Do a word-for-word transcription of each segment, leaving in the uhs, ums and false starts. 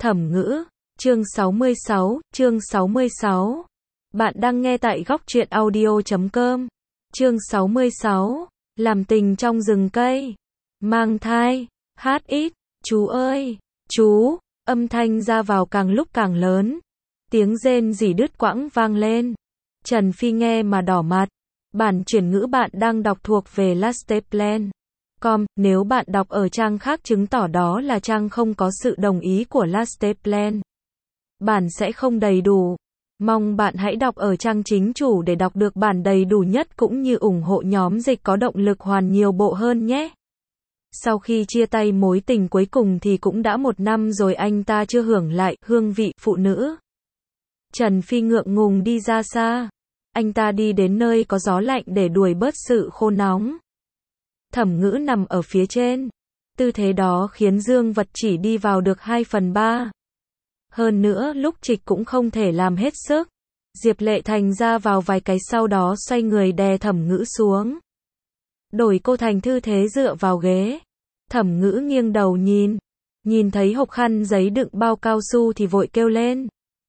Thẩm ngữ, chương sáu mươi sáu, chương sáu mươi sáu. Bạn đang nghe tại góc truyện audio chấm com. Chương sáu mươi sáu, làm tình trong rừng cây. Mang thai, hát ít, chú ơi, chú, âm thanh ra vào càng lúc càng lớn. Tiếng rên rỉ đứt quãng vang lên. Trần Phi nghe mà đỏ mặt. Bản chuyển ngữ bạn đang đọc thuộc về lasteplan chấm com, nếu bạn đọc ở trang khác chứng tỏ đó là trang không có sự đồng ý của lasteplan. Bản sẽ không đầy đủ. Mong bạn hãy đọc ở trang chính chủ để đọc được bản đầy đủ nhất cũng như ủng hộ nhóm dịch có động lực hoàn nhiều bộ hơn nhé. Sau khi chia tay mối tình cuối cùng thì cũng đã một năm rồi anh ta chưa hưởng lại hương vị phụ nữ. Trần Phi ngượng ngùng đi ra xa. Anh ta đi đến nơi có gió lạnh để đuổi bớt sự khô nóng. Thẩm ngữ nằm ở phía trên. Tư thế đó khiến dương vật chỉ đi vào được hai phần ba. Hơn nữa lúc trịch cũng không thể làm hết sức. Diệp Lệ Thành ra vào vài cái sau đó xoay người đè thẩm ngữ xuống. Đổi cô thành tư thế dựa vào ghế. Thẩm ngữ nghiêng đầu nhìn. Nhìn thấy hộp khăn giấy đựng bao cao su thì vội kêu lên.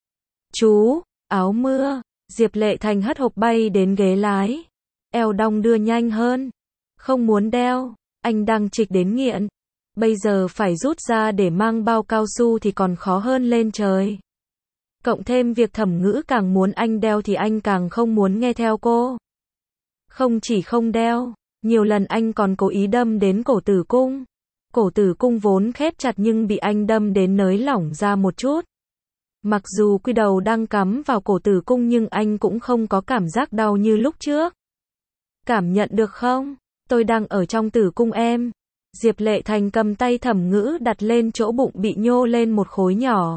Chú, áo mưa. Diệp Lệ Thành hất hộp bay đến ghế lái. Eo đong đưa nhanh hơn. Không muốn đeo, anh đang trịch đến nghiện. Bây giờ phải rút ra để mang bao cao su thì còn khó hơn lên trời. Cộng thêm việc thẩm ngữ càng muốn anh đeo thì anh càng không muốn nghe theo cô. Không chỉ không đeo, nhiều lần anh còn cố ý đâm đến cổ tử cung. Cổ tử cung vốn khép chặt nhưng bị anh đâm đến nới lỏng ra một chút. Mặc dù quy đầu đang cắm vào cổ tử cung nhưng anh cũng không có cảm giác đau như lúc trước. Cảm nhận được không? Tôi đang ở trong tử cung em. Diệp Lệ Thành cầm tay thẩm ngữ đặt lên chỗ bụng bị nhô lên một khối nhỏ.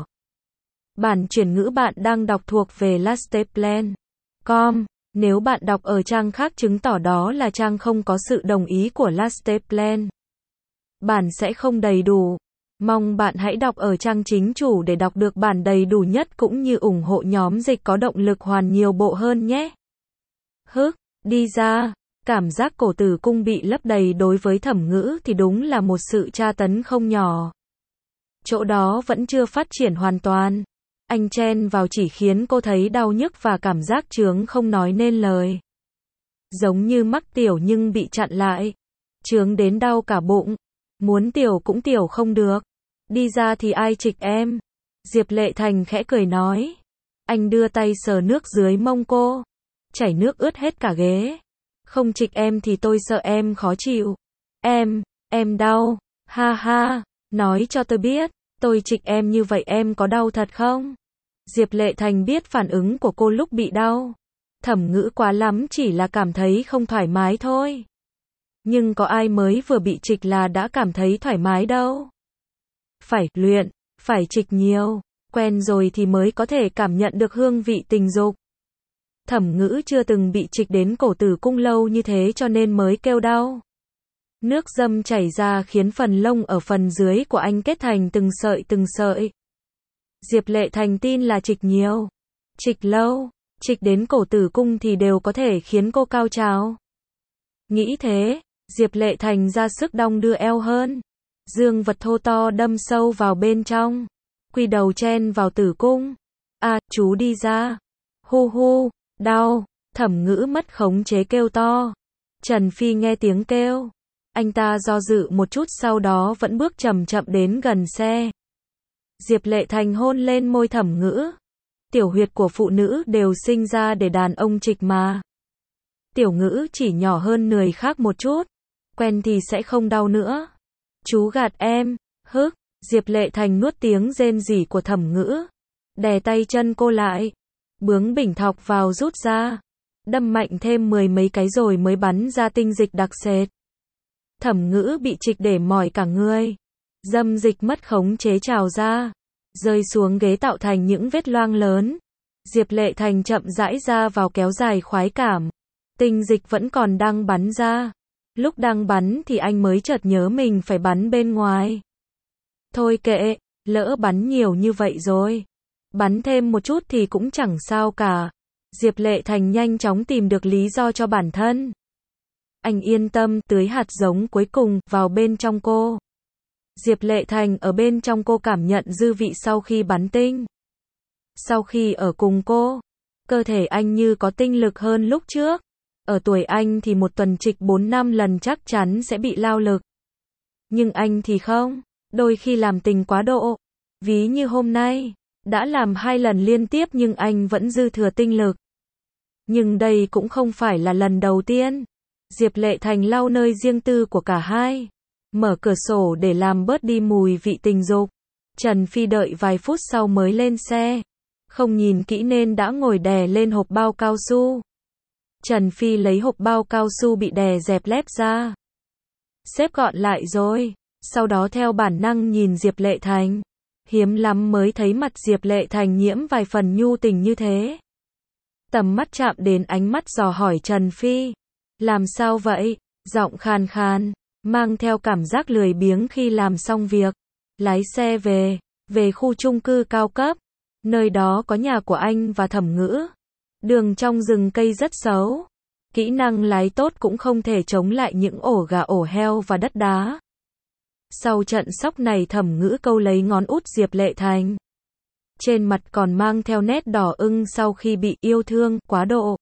Bản chuyển ngữ bạn đang đọc thuộc về lasteplan chấm com. Nếu bạn đọc ở trang khác chứng tỏ đó là trang không có sự đồng ý của lasteplan. Bản sẽ không đầy đủ. Mong bạn hãy đọc ở trang chính chủ để đọc được bản đầy đủ nhất cũng như ủng hộ nhóm dịch có động lực hoàn nhiều bộ hơn nhé. Hức, đi ra. Cảm giác cổ tử cung bị lấp đầy đối với thẩm ngữ thì đúng là một sự tra tấn không nhỏ. Chỗ đó vẫn chưa phát triển hoàn toàn. Anh chen vào chỉ khiến cô thấy đau nhức và cảm giác chướng không nói nên lời. Giống như mắc tiểu nhưng bị chặn lại. Chướng đến đau cả bụng. Muốn tiểu cũng tiểu không được. Đi ra thì ai trịch em? Diệp Lệ Thành khẽ cười nói. Anh đưa tay sờ nước dưới mông cô. Chảy nước ướt hết cả ghế. Không trịch em thì tôi sợ em khó chịu. Em, em đau. Ha ha, nói cho tôi biết. Tôi trịch em như vậy em có đau thật không? Diệp Lệ Thành biết phản ứng của cô lúc bị đau. Thẩm ngữ quá lắm chỉ là cảm thấy không thoải mái thôi. Nhưng có ai mới vừa bị trịch là đã cảm thấy thoải mái đâu. Phải luyện, phải trịch nhiều, quen rồi thì mới có thể cảm nhận được hương vị tình dục. Thẩm ngữ chưa từng bị trịch đến cổ tử cung lâu như thế cho nên mới kêu đau. Nước dâm chảy ra khiến phần lông ở phần dưới của anh kết thành từng sợi từng sợi. Diệp Lệ Thành tin là trịch nhiều, trịch lâu, trịch đến cổ tử cung thì đều có thể khiến cô cao trào. Nghĩ thế, Diệp Lệ Thành ra sức đong đưa eo hơn. Dương vật thô to đâm sâu vào bên trong. Quy đầu chen vào tử cung. À, chú đi ra. Hu hu, đau. Thẩm ngữ mất khống chế kêu to. Trần Phi nghe tiếng kêu. Anh ta do dự một chút sau đó vẫn bước chậm chậm đến gần xe. Diệp Lệ Thành hôn lên môi thẩm ngữ. Tiểu huyệt của phụ nữ đều sinh ra để đàn ông trịch mà. Tiểu ngữ chỉ nhỏ hơn người khác một chút. Quen thì sẽ không đau nữa. Chú gạt em, hức. Diệp Lệ Thành nuốt tiếng rên rỉ của thẩm ngữ. Đè tay chân cô lại. Bướng bỉnh thọc vào rút ra. Đâm mạnh thêm mười mấy cái rồi mới bắn ra tinh dịch đặc sệt. Thẩm ngữ bị trịch để mỏi cả người. Dâm dịch mất khống chế trào ra. Rơi xuống ghế tạo thành những vết loang lớn. Diệp Lệ Thành chậm rãi ra vào kéo dài khoái cảm. Tinh dịch vẫn còn đang bắn ra. Lúc đang bắn thì anh mới chợt nhớ mình phải bắn bên ngoài. Thôi kệ, lỡ bắn nhiều như vậy rồi. Bắn thêm một chút thì cũng chẳng sao cả. Diệp Lệ Thành nhanh chóng tìm được lý do cho bản thân. Anh yên tâm tưới hạt giống cuối cùng vào bên trong cô. Diệp Lệ Thành ở bên trong cô cảm nhận dư vị sau khi bắn tinh. Sau khi ở cùng cô, cơ thể anh như có tinh lực hơn lúc trước. Ở tuổi anh thì một tuần trịch bốn năm lần chắc chắn sẽ bị lao lực. Nhưng anh thì không, đôi khi làm tình quá độ. Ví như hôm nay, đã làm hai lần liên tiếp nhưng anh vẫn dư thừa tinh lực. Nhưng đây cũng không phải là lần đầu tiên. Diệp Lệ Thành lau nơi riêng tư của cả hai. Mở cửa sổ để làm bớt đi mùi vị tình dục. Trần Phi đợi vài phút sau mới lên xe. Không nhìn kỹ nên đã ngồi đè lên hộp bao cao su. Trần Phi lấy hộp bao cao su bị đè dẹp lép ra. Xếp gọn lại rồi. Sau đó theo bản năng nhìn Diệp Lệ Thành. Hiếm lắm mới thấy mặt Diệp Lệ Thành nhiễm vài phần nhu tình như thế. Tầm mắt chạm đến ánh mắt dò hỏi Trần Phi. Làm sao vậy? Giọng khàn khàn, mang theo cảm giác lười biếng khi làm xong việc. Lái xe về, về khu chung cư cao cấp. Nơi đó có nhà của anh và Thẩm Ngữ. Đường trong rừng cây rất xấu. Kỹ năng lái tốt cũng không thể chống lại những ổ gà ổ heo và đất đá. Sau trận sốc này Thẩm Ngữ câu lấy ngón út Diệp Lệ Thành. Trên mặt còn mang theo nét đỏ ửng sau khi bị yêu thương quá độ.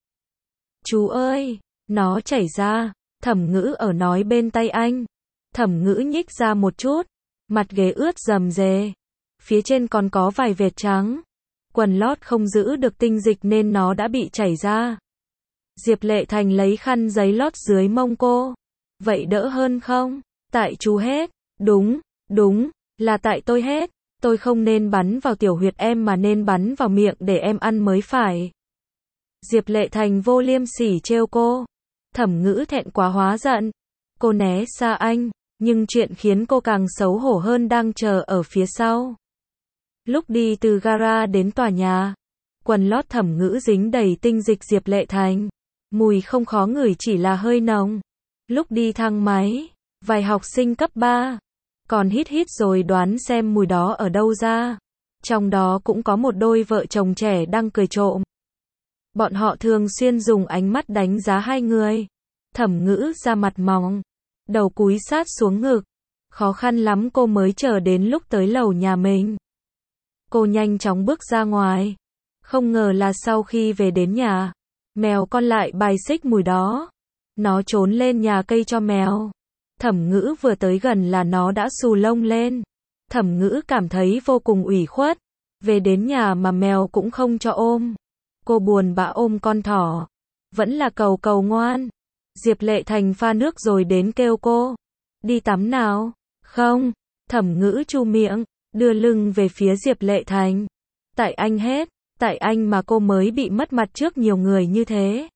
Chú ơi, nó chảy ra. Thẩm Ngữ ở nói bên tay anh. Thẩm Ngữ nhích ra một chút. Mặt ghế ướt rầm rề. Phía trên còn có vài vệt trắng. Quần lót không giữ được tinh dịch nên nó đã bị chảy ra. Diệp Lệ Thành lấy khăn giấy lót dưới mông cô. Vậy đỡ hơn không? Tại chú hết. Đúng, đúng, là tại tôi hết. Tôi không nên bắn vào tiểu huyệt em mà nên bắn vào miệng để em ăn mới phải. Diệp Lệ Thành vô liêm sỉ trêu cô. Thẩm Ngữ thẹn quá hóa giận. Cô né xa anh, nhưng chuyện khiến cô càng xấu hổ hơn đang chờ ở phía sau. Lúc đi từ gara đến tòa nhà, quần lót Thẩm Ngữ dính đầy tinh dịch Diệp Lệ Thành. Mùi không khó ngửi chỉ là hơi nồng. Lúc đi thang máy, vài học sinh cấp ba còn hít hít rồi đoán xem mùi đó ở đâu ra. Trong đó cũng có một đôi vợ chồng trẻ đang cười trộm. Bọn họ thường xuyên dùng ánh mắt đánh giá hai người. Thẩm Ngữ da mặt mỏng, đầu cúi sát xuống ngực. Khó khăn lắm cô mới chờ đến lúc tới lầu nhà mình. Cô nhanh chóng bước ra ngoài. Không ngờ là sau khi về đến nhà, mèo con lại bài xích mùi đó. Nó trốn lên nhà cây cho mèo. Thẩm Ngữ vừa tới gần là nó đã xù lông lên. Thẩm Ngữ cảm thấy vô cùng ủy khuất. Về đến nhà mà mèo cũng không cho ôm. Cô buồn bã ôm con thỏ. Vẫn là cầu cầu ngoan. Diệp Lệ Thành pha nước rồi đến kêu cô. Đi tắm nào? Không. Thẩm Ngữ chu miệng, đưa lưng về phía Diệp Lệ Thành. Tại anh hết. Tại anh mà cô mới bị mất mặt trước nhiều người như thế.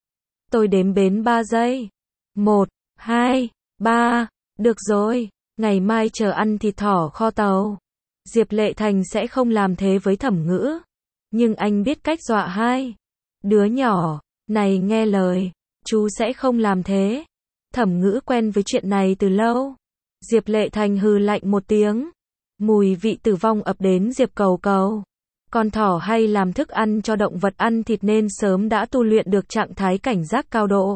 Tôi đếm bến ba giây. Một, hai, ba. Được rồi. Ngày mai chờ ăn thịt thỏ kho tàu. Diệp Lệ Thành sẽ không làm thế với Thẩm Ngữ. Nhưng anh biết cách dọa hai đứa nhỏ này nghe lời. Chú sẽ không làm thế. Thẩm Ngữ quen với chuyện này từ lâu. Diệp Lệ Thành hừ lạnh một tiếng. Mùi vị tử vong ập đến Diệp Cầu Cầu. Con thỏ hay làm thức ăn cho động vật ăn thịt nên sớm đã tu luyện được trạng thái cảnh giác cao độ.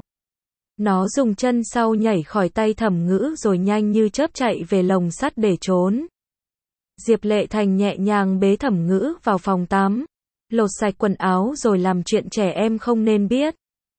Nó dùng chân sau nhảy khỏi tay Thẩm Ngữ rồi nhanh như chớp chạy về lồng sắt để trốn. Diệp Lệ Thành nhẹ nhàng bế Thẩm Ngữ vào phòng tắm. Lột sạch quần áo rồi làm chuyện trẻ em không nên biết.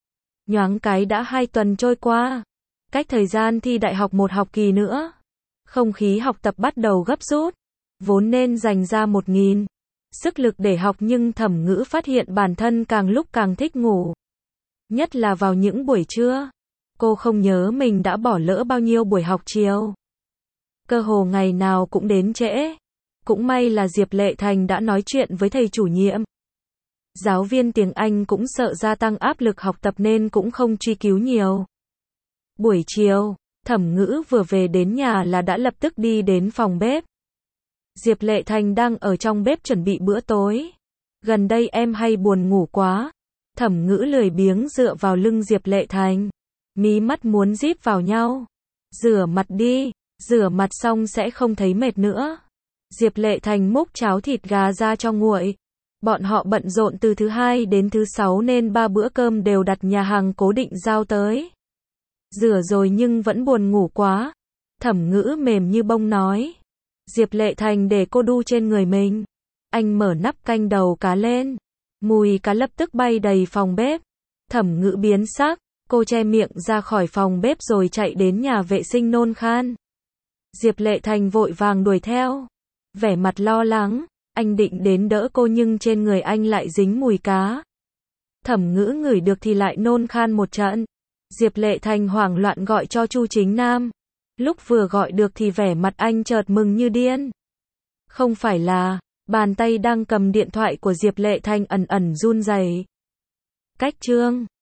Nhoáng cái đã hai tuần trôi qua. Cách thời gian thi đại học một học kỳ nữa. Không khí học tập bắt đầu gấp rút. Vốn nên dành ra một nghìn sức lực để học nhưng Thẩm Ngữ phát hiện bản thân càng lúc càng thích ngủ. Nhất là vào những buổi trưa. Cô không nhớ mình đã bỏ lỡ bao nhiêu buổi học chiều. Cơ hồ ngày nào cũng đến trễ. Cũng may là Diệp Lệ Thành đã nói chuyện với thầy chủ nhiệm. Giáo viên tiếng Anh cũng sợ gia tăng áp lực học tập nên cũng không truy cứu nhiều. Buổi chiều, Thẩm Ngữ vừa về đến nhà là đã lập tức đi đến phòng bếp. Diệp Lệ Thành đang ở trong bếp chuẩn bị bữa tối. Gần đây em hay buồn ngủ quá. Thẩm Ngữ lười biếng dựa vào lưng Diệp Lệ Thành. Mí mắt muốn díp vào nhau. Rửa mặt đi. Rửa mặt xong sẽ không thấy mệt nữa. Diệp Lệ Thành múc cháo thịt gà ra cho nguội. Bọn họ bận rộn từ thứ hai đến thứ sáu nên ba bữa cơm đều đặt nhà hàng cố định giao tới. Rửa rồi nhưng vẫn buồn ngủ quá. Thẩm Ngữ mềm như bông nói. Diệp Lệ Thành để cô đu trên người mình. Anh mở nắp canh đầu cá lên. Mùi cá lập tức bay đầy phòng bếp. Thẩm Ngữ biến sắc, cô che miệng ra khỏi phòng bếp rồi chạy đến nhà vệ sinh nôn khan. Diệp Lệ Thành vội vàng đuổi theo. Vẻ mặt lo lắng, anh định đến đỡ cô nhưng trên người anh lại dính mùi cá. Thẩm Ngữ ngửi được thì lại nôn khan một trận. Diệp Lệ Thành hoảng loạn gọi cho Chu Chính Nam. Lúc vừa gọi được thì vẻ mặt anh chợt mừng như điên. Không phải là, bàn tay đang cầm điện thoại của Diệp Lệ Thành ẩn ẩn run rẩy. Cách chương